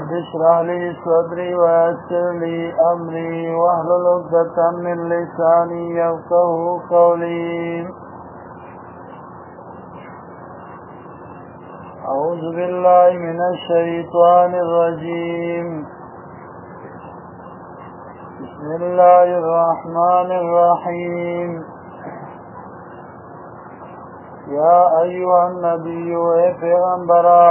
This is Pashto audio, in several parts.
رب اشرح لي صدري ويسر لي أمري واحلل عقدة من لساني يفقهوا قولي. أعوذ بالله من الشيطان الرجيم. بسم الله الرحمن الرحيم. يا أيها النبي اے پیغمبرا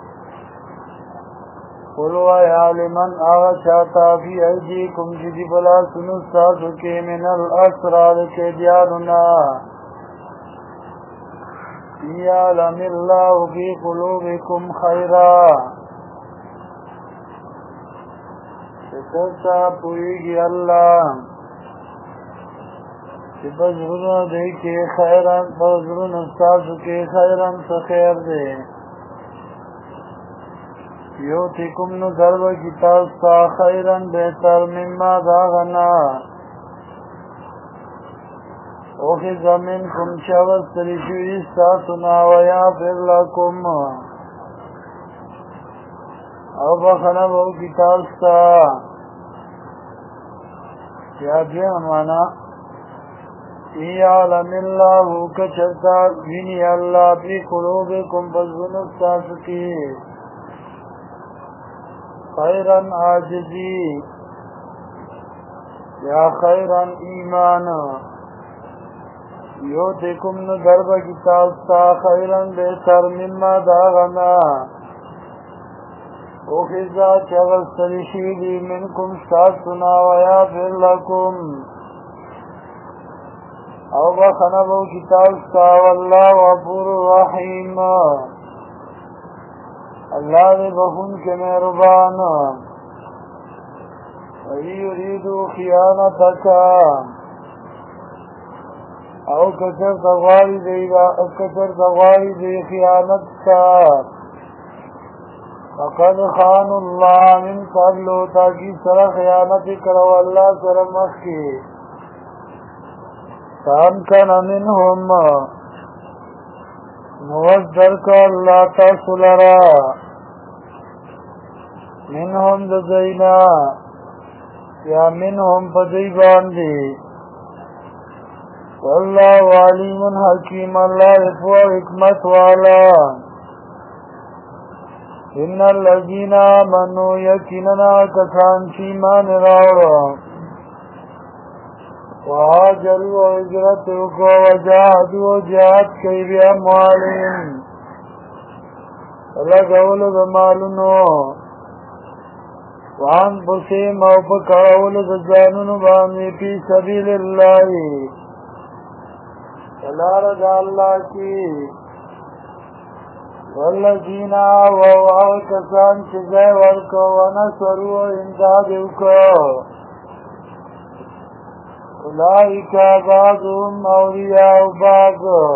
قل ویا لمن آغشاتا فی ایدیکم جدی بلا سنستاسو کے من الاسرار کے دیاننا یعلم اللہ فی قلوبکم خیرا شکرتا پوئیگی اللہ کہ بزرون دیکھے خیران بزرون استاسو کے خیران سخیر دے یوتکم نظرب کتاستا خیران بہتر مما داغنا اوخذ منکم شاوز تریشوی استاسنا ویافر لکم او بخنب او کتاستا یا بیامانا یعلم اللہ کچرتا بینی اللہ فی قلوبکم بزرون استاسو کی خیرن عاجزی یا خیرن ایمان یوتکم ضرب کتاستا خیرن بہتر مما داغنا اوخذا چغستری شیدی منکم شاسنا ویافر لکم او بخنبو کتاستا واللہ غفور رحیم اللہ دے بخون کے مہربان وی یریدو خیانتکا او کچر تغواری دے خیانت کا فقد خان اللہ من قبلو تاکی سر خیانت کرو اللہ سر مخی فامکن منہم موزدر کا اللہ تاسلرا منہم دزینا یا منہم پدیبان دی واللہ علیم حکیم اللہ رفو حکمت والا ان الذین آمنوا یقیننا کسان چیمان راوڑا وہاجروا وہجرتو کو وجاہدوا جہاد کئی بی اموالین لگول بمالنو وان بسیم او پکاول دجانون بامی پی سبیل اللہ سلارد اللہ کی والذین آووا کسان چزے ورکو ونصروا امدادو کو اولئک بعضهم اولیاء بعض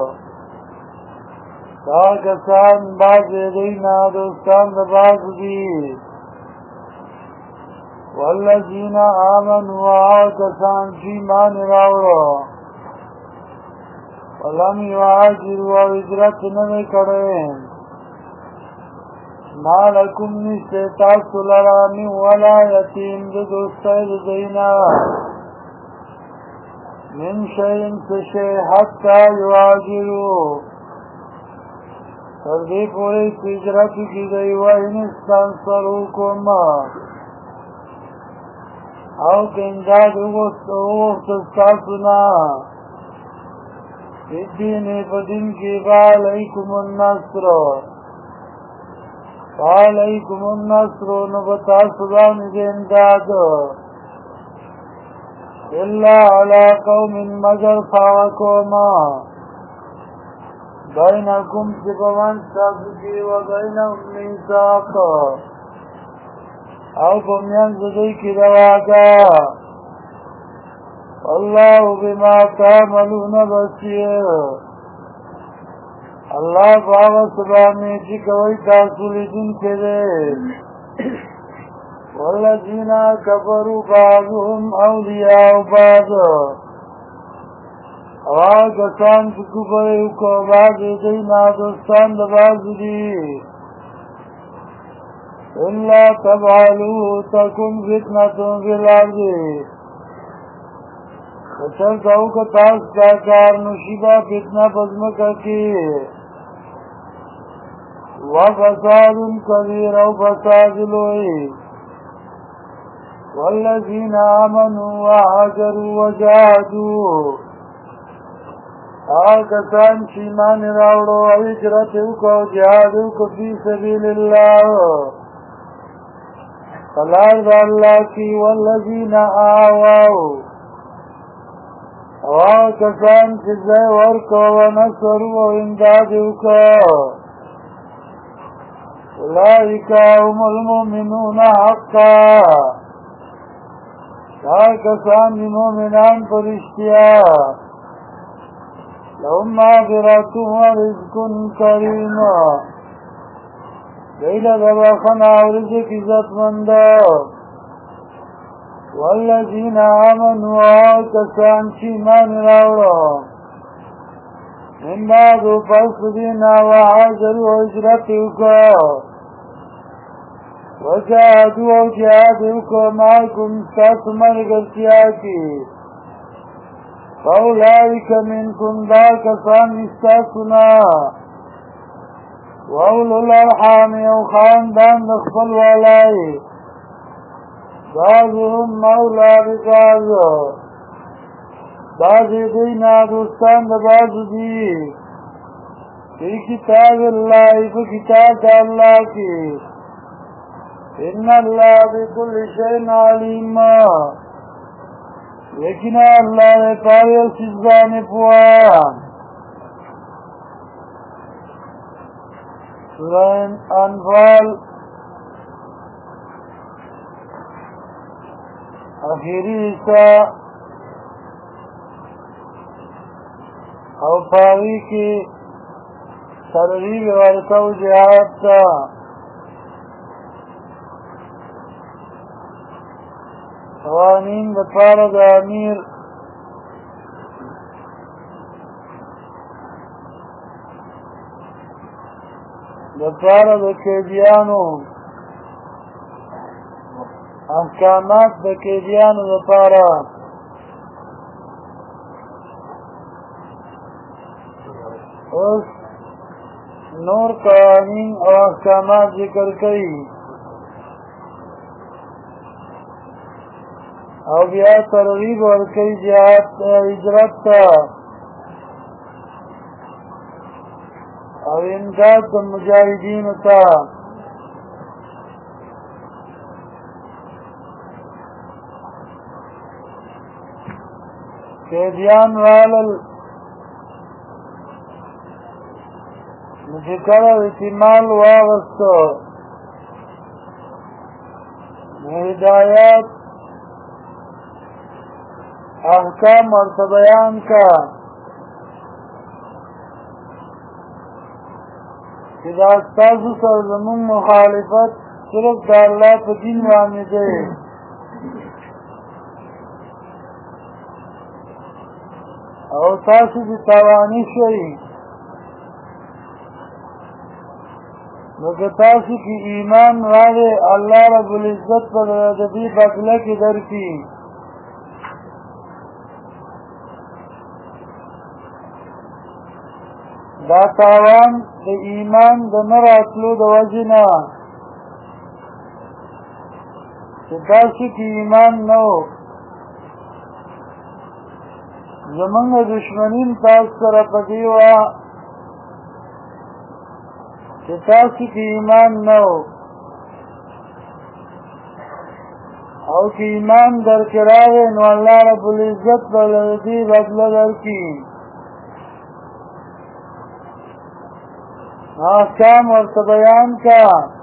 دا کسان بعض دینا دوستان دا بعض دی والذین آمنوا کسان چیمان راوڑا ولم یعاجروا وحجرت نمی کریں ما لکم نشتاس لرامی ولا یتیم دوستان دینا من شئین سشے حتی یواجرو تردی پوری تجرت کی گئی وَإِنِ اسْتَنْصَرُوكُمْ او کنداد اغسطاسنا الدین فدن کی فعلیکم النصر نبتا سبان دنداد إلا على قوم مگر فاقوما بینکم سبوان سابقی و بینهم میثاق او بمیان زدی کی رواقا اللہ بما تعملون بصیر اللہ باغ سبانی چکوئی تاثولی دن کے دے والذین کفروا بعضهم اولیاء بعض کسان چې کفر وکړ بعض یې دوی نه دوستان د بعض دي إلا تفعلوا تكن فتنة في الأرض وشرط او که تاس دا کار نشیبا فتنه پزمکا کی وفساد کبیر او فساد لوئی والذین آمنوا وحاجروا وجاهدوا آکسان چیمان راوڑو وحجرت اوکو جهاد اوکو فی سبیل اللہ فلار دا اللہ کی والذین آواو کسان چې ځای ورکو و نصر و امداد وکړو اولئک هم المؤمنون حقا دا کسان دي مؤمنان په رښتیا لهم مغفرة ورزق کریم دوی له بخښنه او رزق عزتمند والذین آمنوا کسان چې ایمان راوړو من بعد پس دینا وحاجروا هجرت وکړو وجاهدوا او جهاد وکړو معکم ستاسو ملګرتیا کې فاولئک منکم دا کسان ستاسو نه واولو الارحام او خاندان د خپل والای بعضهم مولا ببعض بعضی دینا دوستان د بعضو دی فی کتاب اللہ په کتاب د الله کې ان الله بكل شيء علیم لیکن الله په هر څه باندې پوهه سورہ انفال آخری حصہ او پاوی کی ترغیب ورکو جہاد تا قوانین دپاره د امیر دپاره د قیدیانو احکامات د قیدیانو دپاره اوس نور قوانین او احکامات ذکر کړي او بیا ترغیب ورکړي جهاد هجرت ته او امداد د مجاهدینو ته قیدیان رالل نو چې کله احتمال واغستو نو هدایات احکام ورته بیان کا چې دا ستاسو سره زموږ مخالفت صرف د الله په دین باندې دی او تاسو دې تاواني شئ نو که تاسو کې ایمان راغی الله رب العزت په د دې بدله کې درکړي دا تاوان د ایمان د نه راتلو د وجې نه چې تاسو کې ایمان نه و زمونږ دشمنین تاسو سره په دې وه چې تاسو کې ایمان نه و او که ایمان درکې راغی نو الله رب العزت به له دې بدله درکړي احکام ورته بیان کا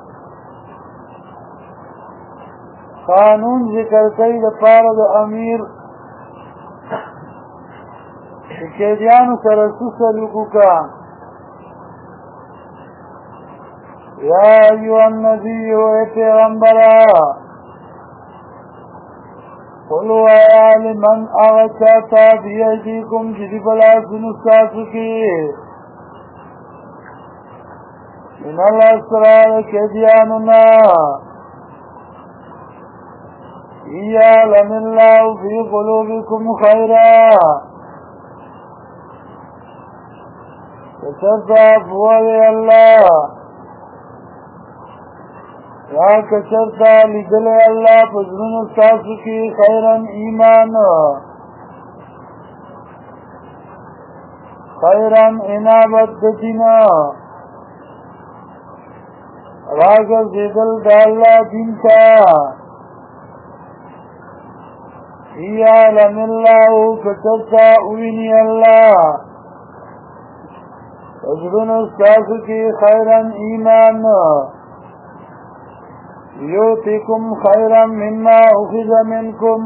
قانون ذکر کوي د پاره د امیر چې قیدیانو سره څه سلوک وکړه یا ایها النبی ای پیغمبره قل ویا لمن هغه چا ته بیدیکم چې دي په لاسونو ستاسو کې من الاسرار كدياننا يعلم الله في قلوبكم خيرا كشرط فوالي الله یا کشرطا لدل اللہ پزرن استاسو کی خیرن ایمان خیرن انابت دتنا راگر زیدل دا اللہ دین کا یعلم اللہ کشرطا اوینی اللہ پزرن استاسو کی خیرن ایمان یوتکم خیرا مما اخذ منکم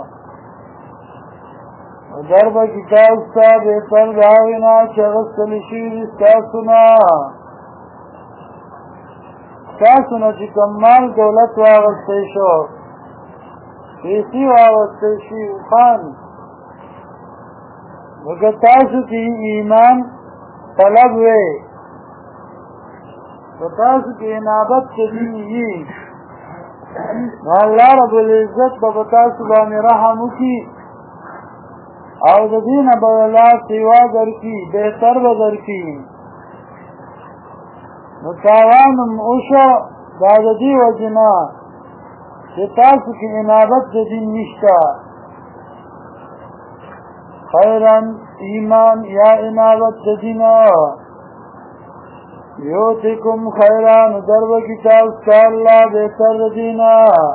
درب کتاب ستا بہتر داوینا چغستل شیر استاسونا استاسونا چی کمال دولت واغستے شو پیسی واغستے شی خان مگر تاسو کی ایمان طلب وے تاسو کی انابت کے دینی اللہ رب العزت بتاسو باندې رحم وکي او د دین بولا سیوا درکي بهتر بدرکي نو تاوانم اوشو دا د دې وجنا چې تاسو کې انابت د دین نشته خیرن ایمان یا انابت د دین یوتکم خیران درب کتاب ستا اللہ بہتر دینا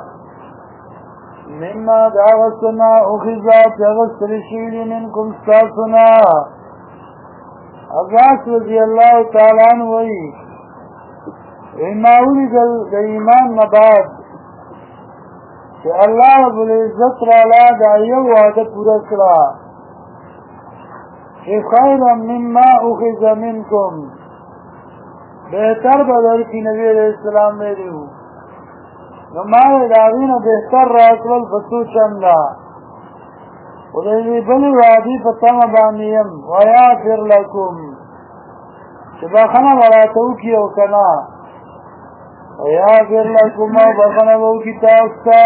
مما داغستنا اخذا چغستر شیلی منکم ستاسنا عباس رضی اللہ تعالیٰ عنوی ایماولی دا ایمان نباد کہ اللہ رب العزت رالا دائیو وعدہ پورا کرا کہ خیرا مما اخذ منکم بہتر بدل کی نبی علیہ السلام میں دیو نمائے داوین بہتر راکول بسو چندا ودیوی بلی وادی فتم بانیم ویافر لکم چباخنا وراتو کیو کنا ویافر لکم و بخنا بو کتابتا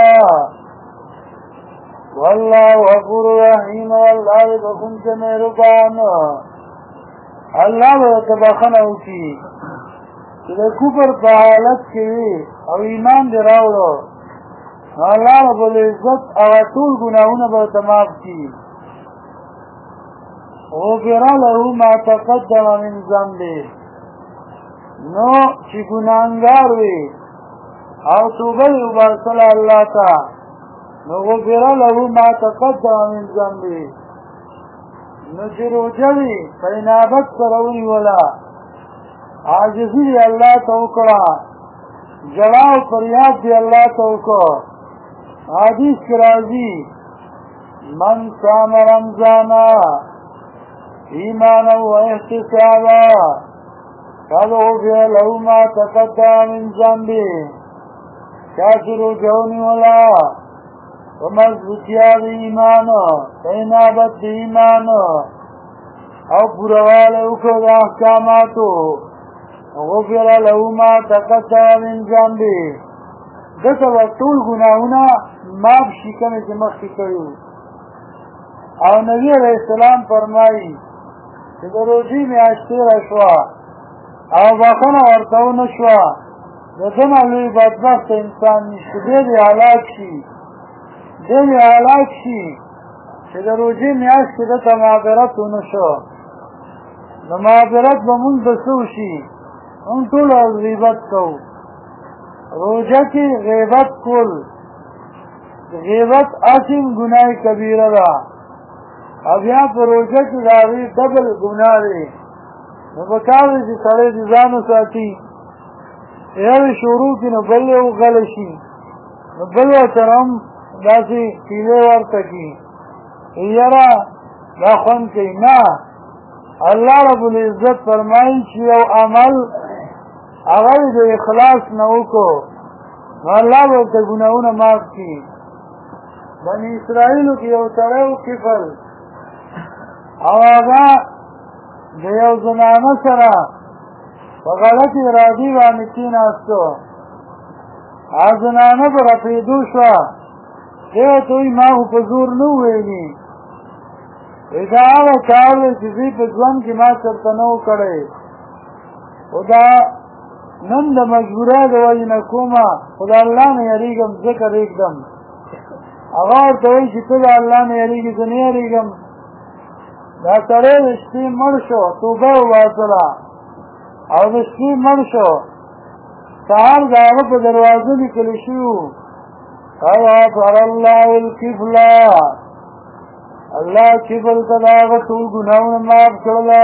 واللہ غفور رحیم واللہ بخن چمیرکان اللہ بخنا کی چې د کفر په حالت کې او ایمان دی راوړو الله رب العزت هغه ټول ګناهونه به ورته معاف کړي غفر له ما تقدم من ذنبه نو چې ګناهګار وي او توبه یې وباسله الله ته نو غفر له ما تقدم من ذنبه نو چې روژه وي په انابت سره ونیوله عاجزی دی اللہ توکڑا جلاو فریاد دی اللہ توکو حدیث کی راضی من سام رمضانا ایمانا و احتسابا قد غفر له ما تقدم من ذنبه کافر جونی ولا ومزبتیا دی ایمانا انابت دی ایمانا او پوروال اوکو دا احکاماتو غفر له ما تقدم من ذنبه دته ټول ګناهونه معاف شي کنه چې مخکې کړو او نبی علیہ السلام فرمایي چې د روزي میاشتې راشوه او بخښنه ورته ونه شوه د دمه لوی بدبخت انسان نشته دی هلاک شي چې د روزي میاشتې دته معذرت ونه شو نو معذرت به مونږ د څه وشي ان ټول غیبت کو روزه کی غیبت کول غیبت عظیم گناہ کبیره ده او بیا په روزه کې داوی ډبل ګناه دی نو پکار دي چې سړی دې ځان وساتي یو شروع کې نو بل یو غل شي نو بل ترم داسې کیله ورته کی یرا دا خون کوي نه الله رب العزت فرمایي چې یو عمل هغه د اخلاص نه وکړو نو الله به ورته ګناهونه معاف کړي بني اسرائیلو کې یو سړی و کفل او هغه د یو زنانه سره په غلطې ارادې باندې کېناستو او زنانه به رپېدو شوه دی ورته وایي ما خو په زور نه وویلي دا هغه کار دی چې دوی په ژوند کې ما چېرته نه و کړی خو دا نن د مجبورۍ د وجې نه کومه خو د الله نه یېرېږم ځکه رېږدم هغه ورته وایي چې ته د الله نه یېرېږې زه نه یېرېږم دا سړی د شپې مړ شو توبه وباسله او د شپې مړ شو سهار د هغه په دروازه لیکلی شوي وو قد غفر الله الکفله الله کفل ته د هغه ټول ګناهونه معاف کړله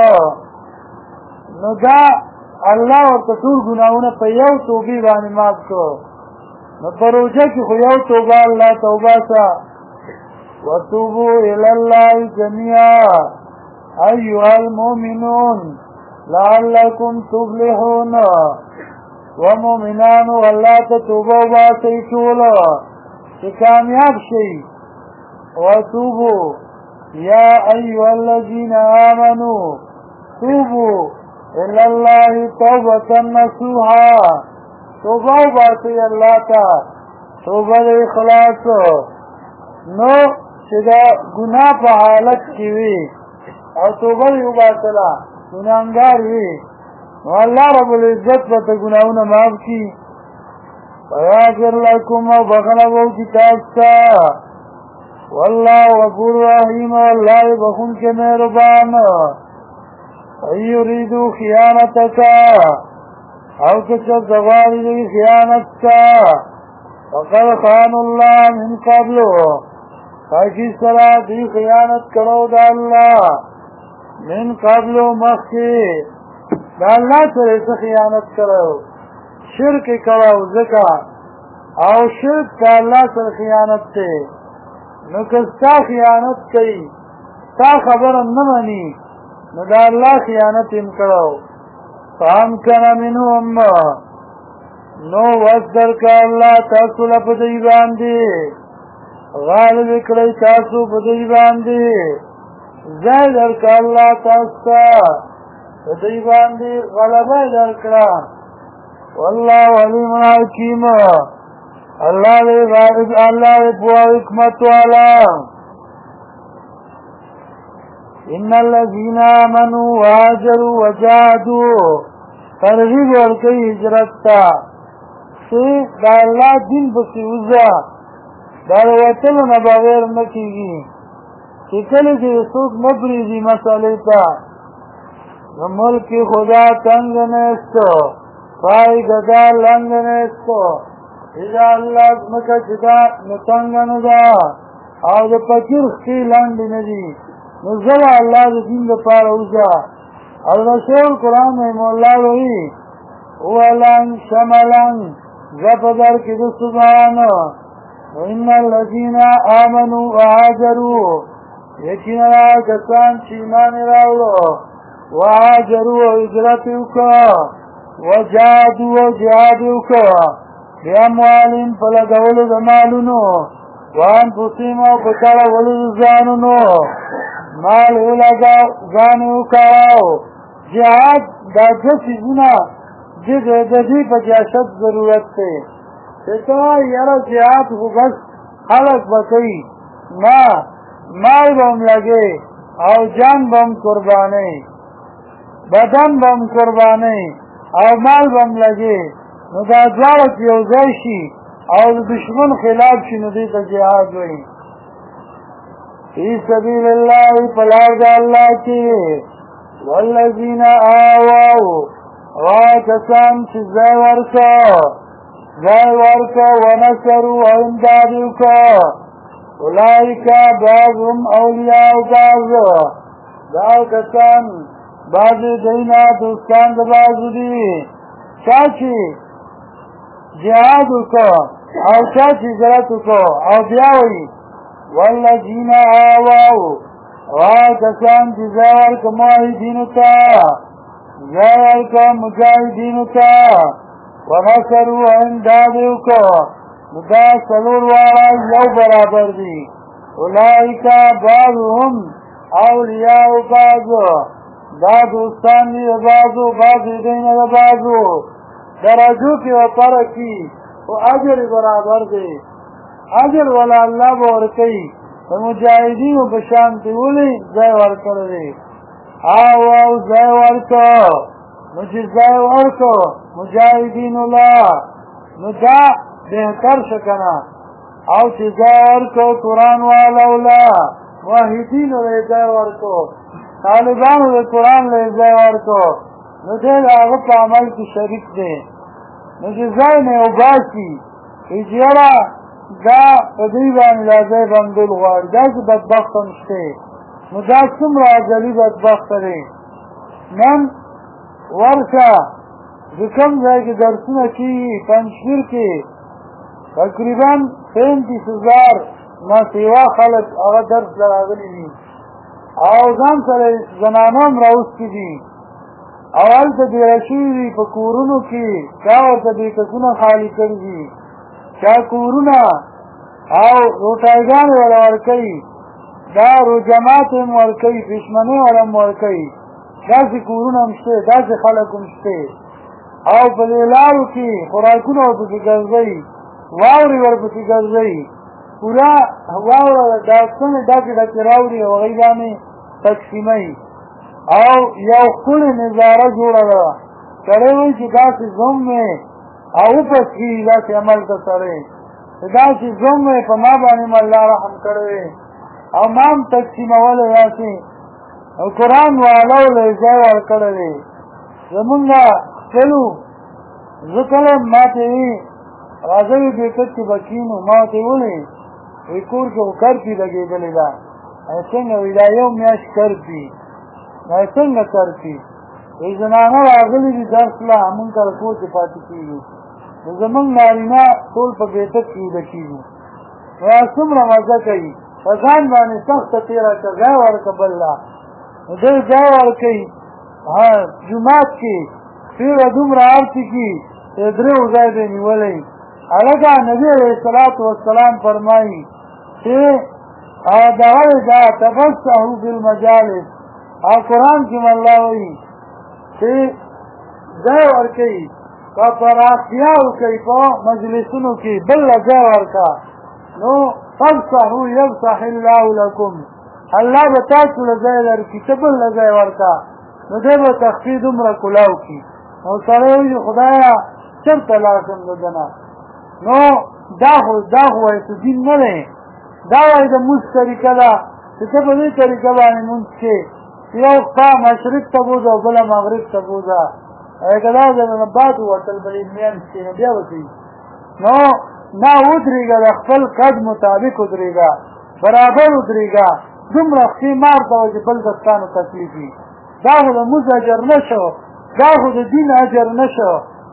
نو دا الله ورته ټول ګناهونه په یو توبې باندې معاف کړو نو په روژه کې خو یو توبه الله توبه ته وتوبوا الى الله جميعا ايها المؤمنون لعلكم تفلحون ومؤمنان والله ته توبه وباسئ ټول چې کامیاب شئ وتوبوا يا ايها الذين امنوا توبوا الى الله توبه نصوحا توبه وباسئ الله ته توبه د اخلاص نو چې دا ګناه په حالت کې وي او توبه یې وباسله ګناهګار وي نو الله رب العزت به ته ګناهونه معاف کړي ویغفر لکم او بخښنه به وکړي تاسو ته والله غفور رحیم الله بخښونکی مهربان ان یریدو خیانتک او که چېرته غواړي دوی خیانت ته فقد خانوا الله من قبل تاکي سره دوی خیانت کړو د الله من قبل مخکې د الله سره یې څه خیانت کړو شرک یې کړو ځکه او شرک د الله سره خیانت دی نو که ستا خیانت کوي ستا خبره نه مني نو د الله خیانت یې کړو فامکن منهم نو وس درکړه الله تاسو له په دوی باندې غالب یې کړی تاسو په دوی باندې ځای درکړه الله تاسو ته په دوی باندې غلبه یې درکړه والله علیم حکیم الله دې غالب الله دې پوه حکمت والا ان الذين امنوا وهاجروا وجاهدوا ترغیب ورکوي هجرت ته چې د الله دین پسې وځه دا د وتلو نه بغیر نه کېږي چې کله چې څوک نه پرېږدي مسئلې ته نو ملک خدا تنگ نیست پای گدا لنگ نیست اذا الله ځمکه چې دا نو تنګه نه ده او د فقیر خې لاندې نه دي نو زه الله د دین لپاره وځه او رسول قرآن میں مولا وی ولن شملن زفدر کی دو سبحان وإن الذين آمنوا وهاجروا یقینا کسان چې ایمان راوړو وهاجروا هجرت وکړه وجاهدوا جهاد وکړه بأموالهم په لګولو د مالونو وانفسهم او په کارولو د ځانونو مال یې لګاو ځان یې وکاراو جهاد دا دوه څیزونه د دې په جاشت ضرورت دی چې ته یاره جهاد خو بس خلک به کوي نه مال به هم لګې او جان به هم قربانۍ بدن به هم قربانۍ او مال به هم لګې نو دا دواړه چې یو ځای شي او د دشمن خلاف شي نو دې ته جهاد وایي فی سبیل اللہ پلار دا اللہ کی والذین آواو واتسان چی زی ورکا ونصرو وامدادیو کا اولئیکا بعضهم اولیاء بعض داو کسان بعضی دینا دوستان دا بعضو دی چاچی جہادو کا او چاچی زرطو کا او بیاوی والذین آواو واتسان چی زیور کا معاہدینو تا زیور کا مجاہدینو تا ونصرو امدادیو کا دا سلور وارا یو برابر دی اولئیکا بعضهم اولیاء بعض دا دوستان دی بازو بازی دین دا بازو درجو کی و پرکی و اجر برابر دی اجر والا اللہ بورکی و مجاہدین و بشانتی ولی زی ورکر دی آو زی ورکو مجھے زی ورکو مجاہدین اللہ ندا بہتر شکنا او چی زی ورکو قرآن والا اللہ واحدین لے زی ورکو طالبانو دے قرآن لے زی ورکو نو دے آغت عمل کی شریک دے نو چی زی نے اوباسی اجیرا دا قدیبان لازے بندل غوار دا چی بدبخت نشتے نو دا سمرا عجلی بدبخت دے من ورشا دکم زی کی درسنہ کی پنشیر کی تقریباً 35,000 ناسیوا خلق آغا درس لراغلی دی اوزان سره زنانم راوستی دی اول تا دیرشوی دی پا کورونو کی چاور تا بیکسونو خالی کردی چا کورونا او روٹائگان والا ورکی دا رو جماعتم ورکی پشمنه والا ورکی دا سی کورونا مشتے دا سی خلق مشتے او پا دیلارو کی خوراکونو پسی گرزی واوری ور پسی گرزی پورا واورا داستان ڈاکی ڈاکی راوری وغیبانی تقسیمی او یو خل نظاره جوڑا دا کرے ہوئی چی داسی زم میں او پس کی داسی عمل تا سرے داسی زم میں پا ما بانیم اللہ رحم کرے او مام تقسیم اولی داسی او قرآن والاو لیزاور کرے زمونگا چلو ذکلم ما تیوی رازوی بیکت کی بکینو ما تیولی وی کور که کرپی لگی دلی دا ایسنگا وی دا یو میاش کرپی ایسنگا کرپی وی زنانه راغلی دی درس لا همون کرکو چه پاتی کیگی زمان نارینا طول پا بیتت کی لکیگی وی اسم رمزه کئی فزان بانی سخت تیرا که زیور کبلا در زیور کئی جماعت کی پیر ادوم را آرتی کی ادره وزای دینی ولی علاقہ نبی علیہ السلام فرمائی کہ دعوی دا تفسحو فی المجالس قرآن کی ملا ہوئی کہ زی ورکی کا پراختیاو کئی پا مجلسنو کی بل زی ورکا نو ففسحو یفسح اللہ لکم اللہ بتاسو لزی لرکی تبل زی ورکا نو دے با تخفید امرا کلاو کی نو سرے خدایا چرت لاسم دنا نو داخو ایسو دین نرے داوائی دا موس طریقہ دا چکہ بلی طریقہ بانی منس کے یو خواہ مشرق تا بوزا و بلا مغرب تا بوزا ایک دا نبات ہوا تلبلی میان کے نبیا بسی نو نا ادری گا دا خپل قد مطابق ادری گا برابر ادری گا دم رخی مارتا وجه بل دستانو تکلیفی داخو دا موس اجر نشو داخو دا دین اجر نشو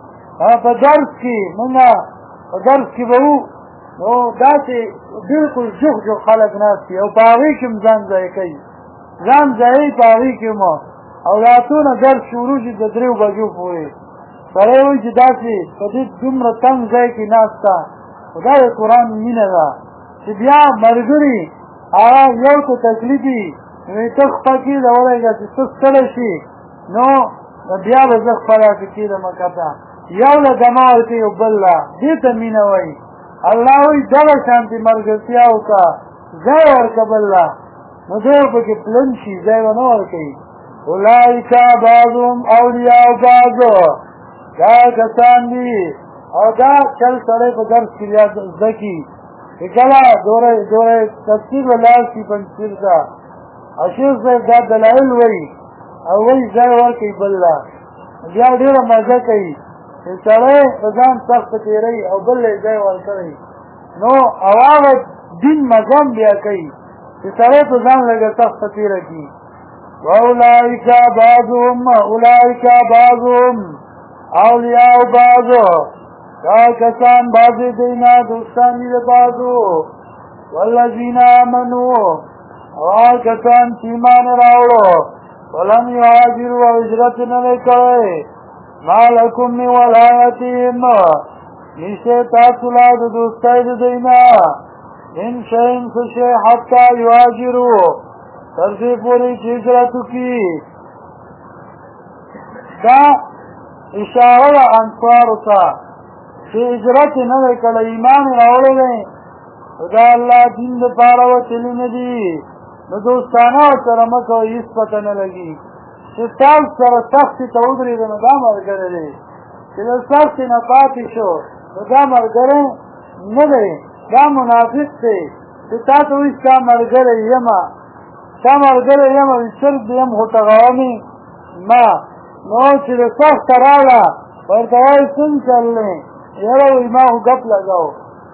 پا درس کی منگا درس کی بہو نو داسی بلکل جخ خلق ناستی او پاغی کم زن زائی کئی زن زائی پاغی کم او راتون درس شروع جی دریو بجو پوئے سرے ہوئی جی داسی قدید دمر تنگ زائی کی ناستا خدا قرآن مین دا چی بیا مرگری آرا یو تو تکلیفی نوی تخ پاکی دا ولی گا چی تخ تلشی نو بیا بزخ پلا فکی دا مکتا یو لدماغ کئی بلا دیتا مینوئی اللہ وی دل شانتی مرگرتیاو کا زی ورکب اللہ ندیو پکی پلنشی زی ونور کئی اولائکا بعضم اولیاء بعضو دا کسان دی او دا چل سڑے پا درس کی لیا زکی اکلا دورے تفسیر واللہ کی پنچیر کا اشیر سے دا دلائل وی او وی زی ورکی بلا بیا دیر مزہ کئی سڑے رضان سخت تیرئی او بلے زی ورکرئی نو اواغت دین مزم بیا کئی سڑے تو زان لگا سخت تیر کی واولائکا بعضهم اولیاء بعضو کا کسان بازی دینا دوستانی دے بعضو والذین آمنو اور کسان چیمان راوڑو ولم یعاجروا وحجرت نلکوئے ما لکم من ولایتیم نیشتے تاثلا دوستای دینا ان شئین سشے حتی یعاجروا ترسی پوری چیزرتو کی دا اشاره انصارو ته چې هجرت نه دی کړی، ایمان یې راوړی دی، دا الله دین دپاره وتلي نه دي، نو دوستانه ورسره مه کوئ، هېڅ پته نه لګي چې تاسو سره سختې ته ودرېږي نو دا ملګری دی، چې د سختې نه پاتې شو نو دا ملګری نه دی، دا منافق دی چې تا ته وایي ستا ملګری یمه ستا ملګری یمه وایي صرف د یم خو ټغومې ما نو چې د سخته راغله ورته وایي څنګه چل دی یاره وایي ما خو ګپ لګاو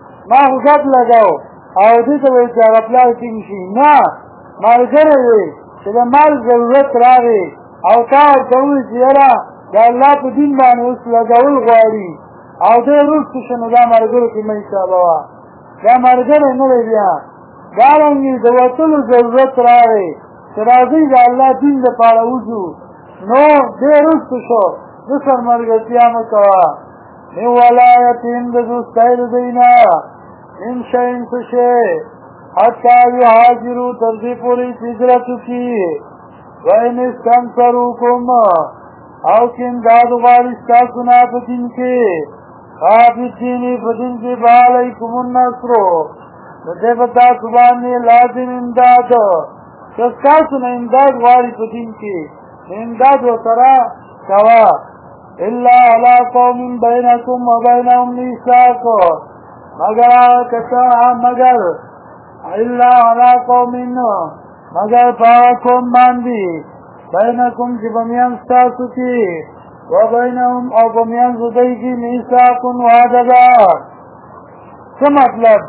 او دې ته وایي چې هغه پلار ټینګ شي، نه ملګری دی چې د مال ضرورت راغی او تا ورته ووایي چې یاره د الله په دین باندې اوس لګول غواړي او دی وروسته شو نو دا ملګرو کې مه حسابوه، دا ملګری نه دی بیا. دارنګې د وتلو ضرورت راغی چې راځئ د الله دین دپاره وځو نو دی وروسته شو د سر ملګرتیا مه کوه. من ولایتهم د دوستۍ د دوی نه من شیء څه شی حتی یهاجروا تر دې پورې چې هجرت وکړي وان استنصروکم او چې امداد وغواړي ستاسو نه په دین کې ففي الدین په دین کې بعلیکم النصر نو دی به تاسو باندې لازم امداد که ستاسو نه امداد غواړي په دین کې نو امداد ورسره کوه الا علی قوم بینکم وبینهم میثاق مگر الا علی قوم مگر پاو قوم باندې بینکم چې بمیان ستاسو کې وبینهم او بمیان دوی کې میثاق وعده ده. څه مطلب؟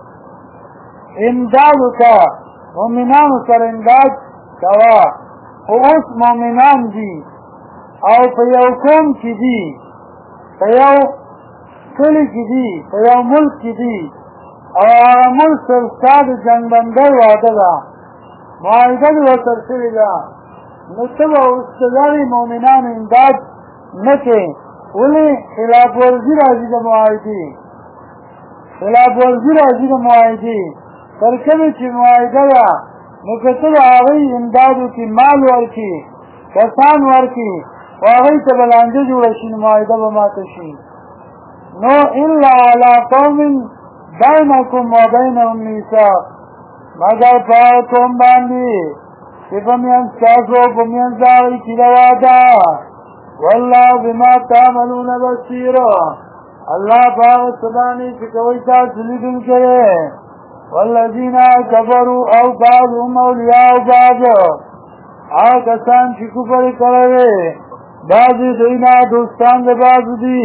امداد وکړه، مؤمنانو سره امداد کوه، خو اوس مؤمنان دي او په یو قوم کې دي، په یو کلي کې دي، په یو ملک کې دي او هغه ملک سره ستا د جنګ بندۍ وعده ده، معاهده دې ورسره شوې ده، نو ته به اوس د دغې مؤمنانو امداد نه کوې، ولې خلاف ورزي راځي د معاهدې، خلاف ورزي راځي د معاهدې، تر کله چې معاهده ده نو که ته د هغوی امداد وکړي، مال ورکړي، کسان ورکړي و هغوی ته به لانجه جوړه شي نو معاهده به ماته شي. نو الا علی قوم بینکم وبینهم میثاق مگر په هغه قوم باندې چې په میانځ ستاسو او په میانځ د هغوی کې ده وعده والله بما تعملون بصیر الله په هغه څه باندې چې کوئ تاسو لیدونکی دی. والذین کفروا او بعضهم اولیاء بعض هغه کسان چې کفر یې کړی دی بعضې دوی نه دوستان د بعضو دي.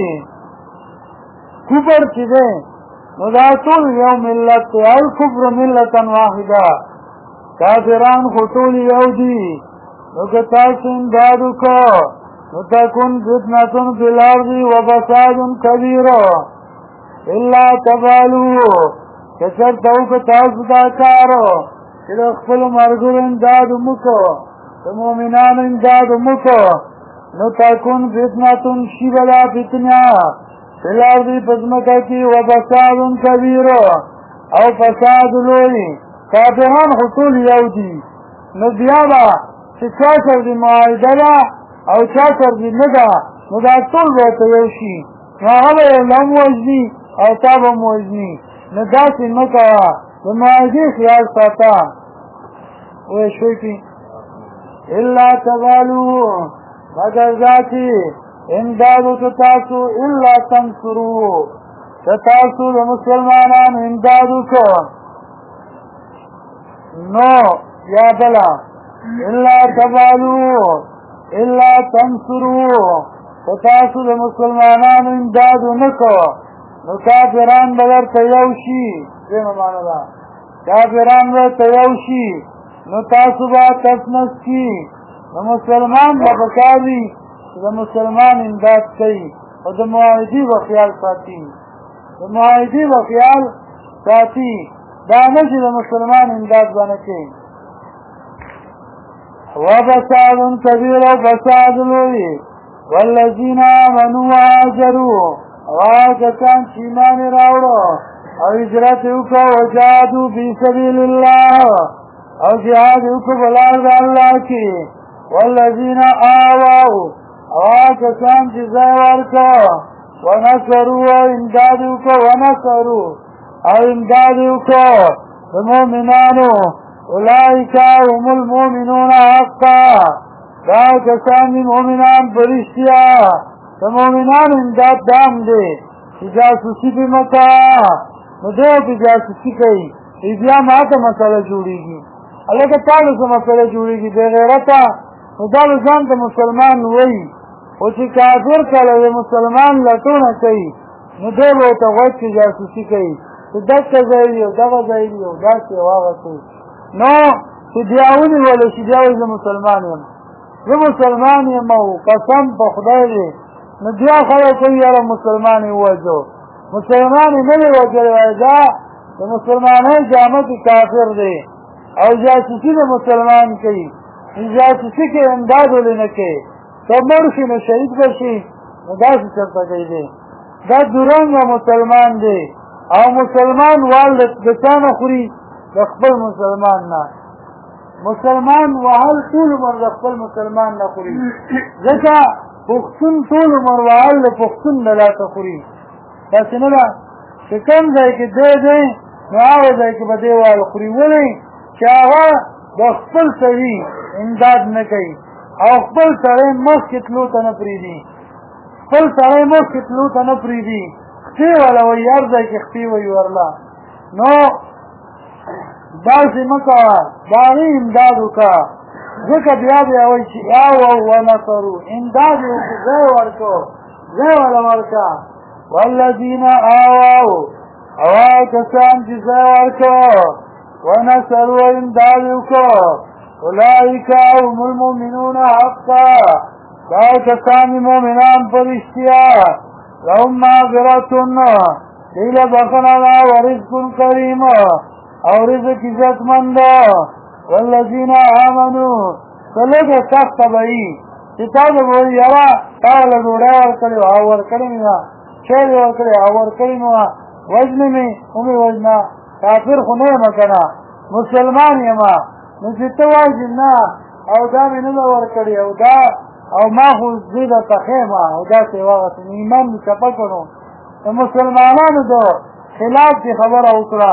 کفر چې دی نو دا ټول یو ملت دی، الکفر ملتا واحده، کافران خو ټول یو دي. نو که تاسو امداد وکړو نو تکن فتنة فی الارض وفساد کبیر الا تفعلوا که چېرته وکړه تاسو دا کار چې د خپلو ملګرو امداد وموکړو د مؤمنانو امداد وموکړو نو تکن فتنة شي به دا فتنه فی الارض په ځمکه کې وفساد کبیر او فساد لوی. کافران خو ټول یو دي، نو بیا به چې چا سره دې معاهده ده او چا سره دې نه ده نو دا ټول به ورته یو شي، نو هغه به یو له هم وژني او تا به هم وژني. نو داسې مه کوه، د معاهدې خیال ساته. وایه شوی کې الا تفعلوا مگر دا چې امداد وکړو تاسو الا تنصروا که تاسو د مسلمانانو امداد وکړو نو یا بله الا تفعلوا الا تنصروا که تاسو د مسلمانانو امداد ونه کړو نو کافران به درته یو شي. درېیمه معنه ده کافران به درته یو شي نو تاسو به تسمس کي. نو مسلمان به پکار وي چې د مسلمان امداد کوي او د معاهدې به خیال ساتي، د معاهدې به خیال ساتي، دا نه چې د مسلمان امداد به نه کوي. وفساد کبیر او فساد لوی والذین آمنوا وهاجروا او هغه کسان چې ایمان یې راوړو او هجرت یې وکړو وجاهدوا فی سبیل الله او جهاد یې وکړو په لار د الله کې والذین آووا کسان چې ځای ورکړه ونصروا او امداد وکړه ونصروا او امداد وکړه د مؤمنانو اولئک هم المؤمنون حقا دا کسان دي مؤمنان په رښتیا د مؤمنانو امداد دام دی چې جاسوسي پې مه کوه نو دی پې جاسوسي کوي بیا ماته مسله جوړېږي هلکه تا له څه مسله جوړېږي بې غیرته نو دا به ځان ته مسلمان وایي خو چې کافر کله د مسلمان لټونه کوي نو دی به ورته غوږ چې جاسوسي کوي چې دغه ځای دی او دغه ځای دی او داسې او هغسې نو چې بیا ونیولی شي بیا وایي زه مسلمان یم زه مسلمان یم او قسم په خدای دی نو بیا خلک کوي یاره مسلمان یې ووژو مسلمان یې نه دی وژلی وایي دا د مسلمانۍ جامه کې کافر دی او جاسوسي د مسلمان کوي جاسوسي کې امداد ولې نه کوي که مړ شي نو شهید به شي نو داسې چېرته کوي دی دا درنګه مسلمان دی او مسلمان وال د چا نه خوري د خپل مسلمان نه مسلمان وهل ټول عمر د خپل مسلمان نه خوري ځکه پښتون ټول عمر وهل د پښتون نه لاته خوري داسې نه ده چې کوم ځای کې دی دی نو هغه ځای کې به دی وال خوري ولې چې هغه د خپل سړي امداد نه کوي او خپل سړی مخکې تلو ته نه پرېږدي خپل سړی مخکې تلو ته نه پرېږدي خپې والا وایي هر ځای کې خپې وایي ورله نو داسې مه کوه د هغې امداد وکړه ځکه بیا وایي چې آووا ونصرو امداد یې وکړو ځای ورکړو ځای والا ورکړه والذین آووا او هغه کسان چې ځای ورکړو ونصرو امداد یې وکړو اولئک هم المؤمنون حقا دا کسان مؤمنان په رښتیا لهم مغفرة دیل بخنه ده ورزق کریم او رزق عزتمند والذین آمنوا کلګه سخته به وي چې تا به وایي یاره تا له ډوډۍ ورکړې وه او ورکړې مې وه چای دې ورکړې او ورکړې مې وه وژنې مې ومې وژنه کافر خو نه یم که نه مسلمان یم نو چې ته وایي چې نه او دا مې نه ده ورکړې او دا او ما خو زه درته ښیم او داسې واغسې ایمان مې چپه کړو د مسلمانانو د خلاف دې خبره وکړه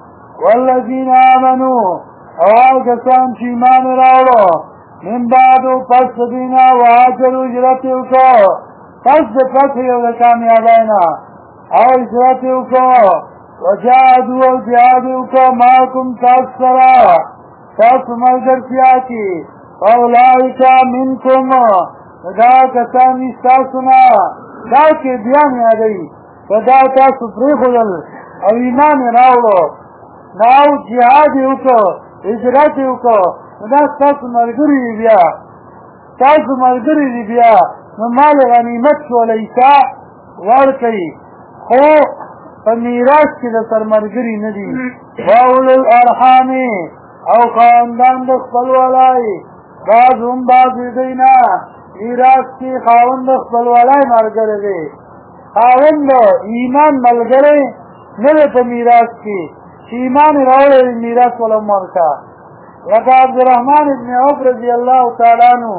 والذین آمنوا او هغه کسان چې ایمان یې راوړو من بعدو پس د دوی نه وهاجروا هجرت یې وکړو پس د فتحې او د کامیابۍ نه او هجرت یې وکړو وجاهدوا او جهاد یې وکړو معکم تاسو سره تاسو ملګرتیا کې فاولئک منکم دا کسان دي ستاسو نه دا کې بیا مې یادوي که دا تاسو پرېښودل او ایمان یې راوړو نو او جهاد یې وکړو هجرت یې وکړو نو دا ستاسو ملګري دي بیا ستاسو ملګري دي بیا نو مال غنیمت شوله حصه ورکوي خو په میراث کې د سرملګري نه دي واولو الارحام او خاوندان د خپلوالۍ بعضهم بعض دی نه میراث کې خاوند د خپلوالۍ ملګری دی خاوند د ایمان ملګری نه دی په میراث کې چې ایمان یې راوړی میراث ولم ورکړه لکه عبدالرحمن ابن عوف رضی الله تعالی عنه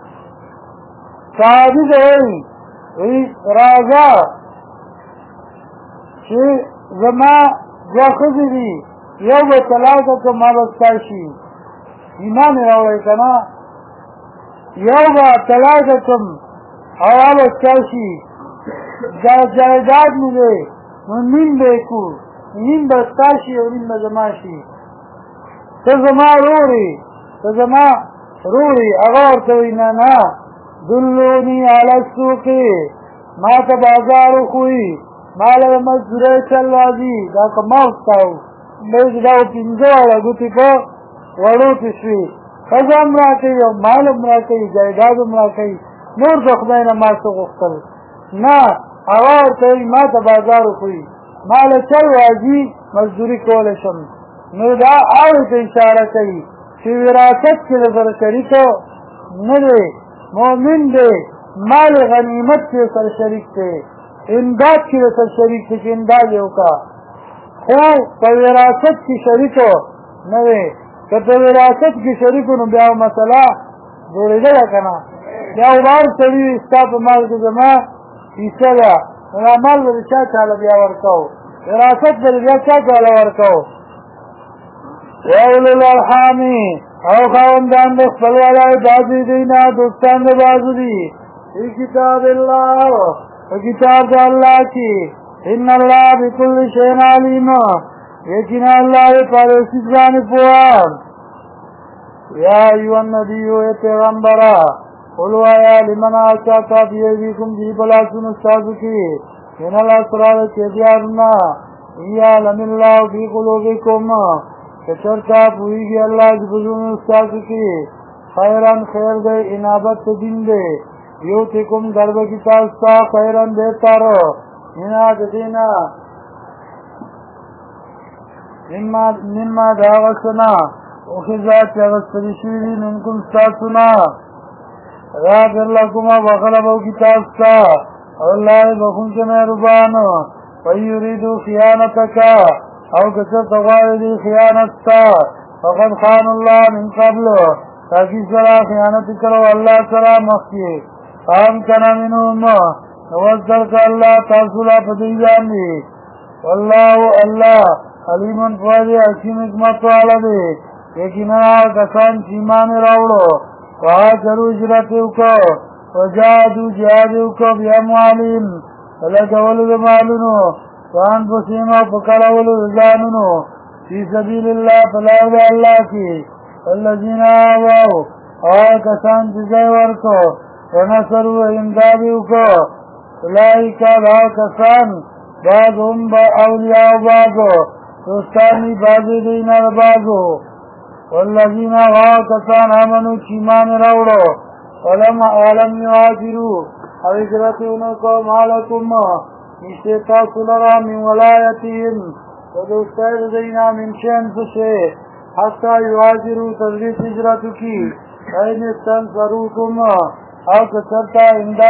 صحابي ته وایي راځه چې زما دوه ښځې دي یو به طلاق کړم ما به ستا شي ایمان یې راوړی که نه یو به طلاق کړم او هغه به ستا شي جایداد مې دی نو نیم به یې کړو نیم به ستا شي او نیم به زما شي ته زما ورور ته زما ورور هغه ورته وایي نه نه دلوني علی السوق ما ته بازار وښوي ما له مزدورۍ چل راځي دا که ما وستاو دا پنځه واړه ګوتې په وړو کې شوې ښځه هم راکوي او مال هم راکوي جایداد هم راکوي نور د خدای نه ما څه غوښتل نه هغه ورته وایي ما ته بازار وښوي ما له چل راځي مزدوري کولی شم نو دا هغې ته اشاره کوي چې وراثت کې د سره شریک نه دی مؤمن دی مال غنیمت کې سره شریک دی امداد کې سره شریک دی چې امداد یې وکړه خو په وراثت کې شریکو نه دی که په وراثت کې شریکو نو بیا مسله جوړېدله که نه یا ورار سړي ستا په مال کې زما حصه ده دا مال به چا چاله بیا ورکوو وراثت به بیا چا چاله ورکوو یا اولو الارحام او خاوندان د خپلوالای بازو دوی نه دوستان د بازو دي فی کتاب الله په کتاب د الله کې ان الله بكل شيء عليم یقینا الله په هر څه باندې پوهه یا ایو النبی او پیغمبره قولوا یا لمن آچاتا بیدیکم دی بلاسون استازو کی ان اللہ سرار چیدیارنا یعلم اللہ فی قلوبکم کچرتا پوئیگی اللہ جبزون استازو کی خیران خیر دے انابت دین دے یوتکم درب کی تاستا خیران دیتارو اناد دینا مما داغسنا اخذات چاگستریشوی منکم استاسونا غافر لکما بخلبو کتابتا اللہ بخون کے مہربانو فیوریدو خیانتکا او کسر تغاردی خیانتتا فقد خان اللہ من قبلو تاکی سرا خیانت کرو اللہ سرا مخی خام کنا منہم نوزدر کا اللہ تاثلہ پدیجان دی واللہ اللہ حلیمن فوادی حکیم حکمت والا دی یقینا کسان چیمان راوڑو وآجروا اجرتوکو وجادوا جهادوکو بیاموالیم فلکولو دمالونو وانفسیمو فکلولو دزانونو فی سبیل اللہ فلارد اللہ کی والذین آواو کسان چیزای ورکو ونصروا امدادوکو اولئیکا دا کسان بعضهم اولیاء بعضو دوستانی بعضی دینار بعضو والذین کسان آمنوا چیمان راوڑو ولم یواجروا او اجرتونو کو مالکم نشتا سلرا من ولایتهم ودوستای دینا من شین سشے حتی یواجروا تدریس اجرتو کی فین استنصروکم او کسرتا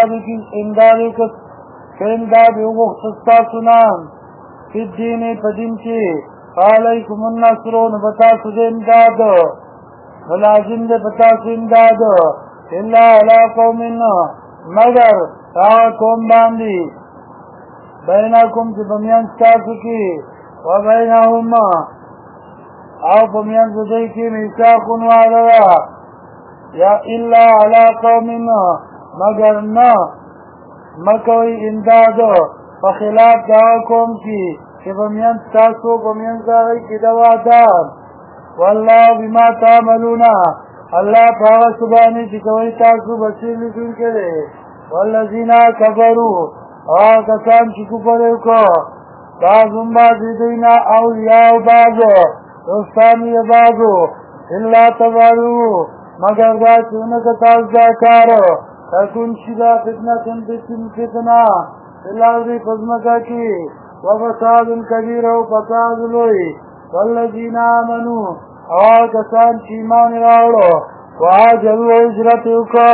امدادی مختصا سنان فی الدین پدین کی علیکم النصرون بتاسو دے امداد ولازم دے بتاسو امداد اللہ علا قوم مگر قوم باندی بینکم چی بمیان ستاسو کی و بینہم او بمیان سدے کی میساقن وعدہ یا اللہ علا قوم مگر نا مکوی امداد فخلاف دعا قوم کی کہ بمیان تاسو بمیان ساغی کی دوادار واللہ بما تعملون اللہ پاوا سبانی چکوئی تاسو بسیر لکن کرے والذین کفروا کسان چکو پڑے کو بعضم بازی دینا اولیاء بازو دوستانی بازو اللہ تبارو مگر دا چونک تاس دا کارو تکن شدا فتنہ اللہ دی فضمکا کی وفساد کبیر و فساد لوئی والذین آمنوا کسان چیمان راوڑو وآجروا اجرتوکو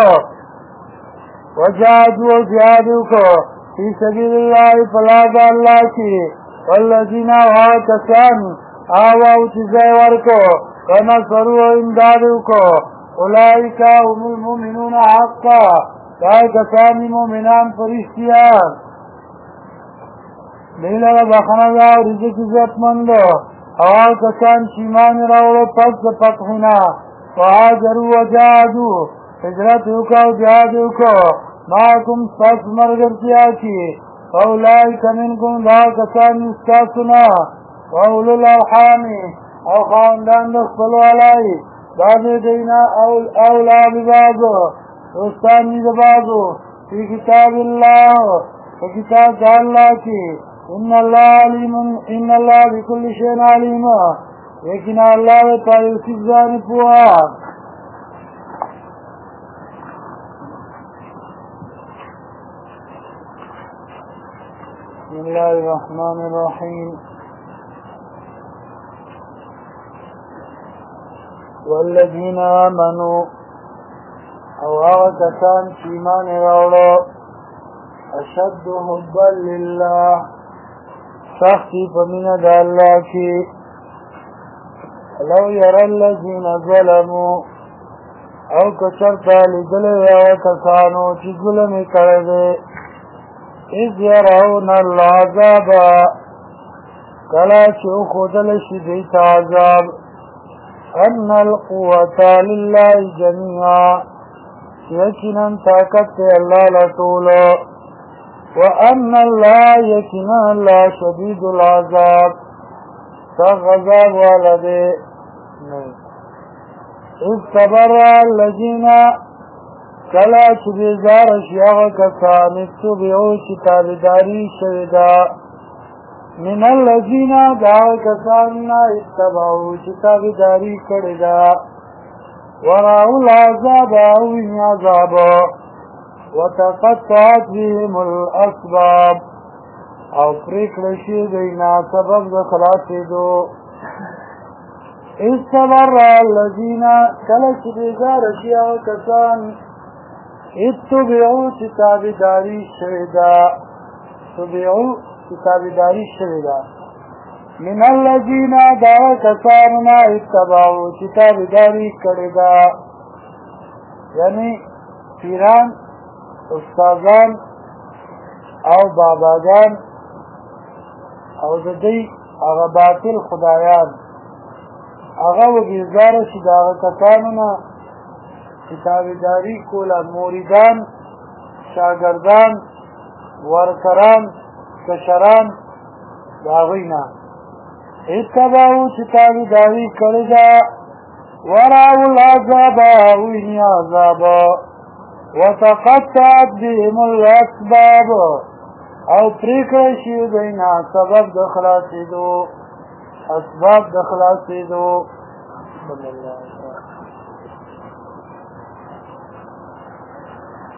وجادوا جہادوکو فی سبیل اللہ فلاح اللہ کی والذین کسان آواو چیزای ورکو ونصروا امدادوکو اولئیکا هم المؤمنون حقا کسان مومنان فرشتیان لیلہ بخندا رزق عزت مندو اوال کسان چیمان راوڑو پس فتحنا وآجروا وجادو حجرت ہوکا و جہاد ہوکا ماکم ساس مرگرتیا کی اولائک منکم دا کسان استاسنا واولو الارحامی او خاندان دخبلو علائی بازی دینا اولا ببازو دوستانی دبازو فی کتاب اللہ فکتاب دا اللہ کی ان اللہ بكل شيء علیم لیکن اللہ تعالی سبحان پوها بسم اللہ الرحمن الرحیم والذین آمنوا او کسان ایمان راوړو اشد حبا لله سختی پمینه د الله کې لو يرى الذين ظلموا او کچرتا لیدل یا کسانو چی ظلمی کرده اذ یرون العذاب کلا چو خودل شدیت عذاب ان القوة لله جميعا یقینا طاقت اللہ لطولو وان اللہ یقینا اللہ شدید العذاب سخت عذاب والده اذ تبرأ الذین کلا چو بیزار شیاغ کسان اتبعو چی تابداری شویدا من الذین دعو کساننا اتبعو چی تابداری کردا ورعو العذاب اوین عذاب وتقطعت بهم الاسباب او پریکلشی دینا سبب دخلاسی دو استبرأ الذین کلچ بیزار شیاغ کسان اتبعو چی تابداری شویدا من الذین دعو کساننا اتبعو چی تابداری کردا یعنی پیران استازان او باباگان او ددی اغا باطل خدایان اغا و بیزار شد اغا کساننا کتابداری کولا موریدان شاگردان ورکران کشران داغینا اتباو کتابداری کردا وراو العذاب اوینی عذاب وتقطعت بهم الاسباب او پریکشی دینا سبب دخلاسی دو اسباب دخلاسی دو صلی اللہ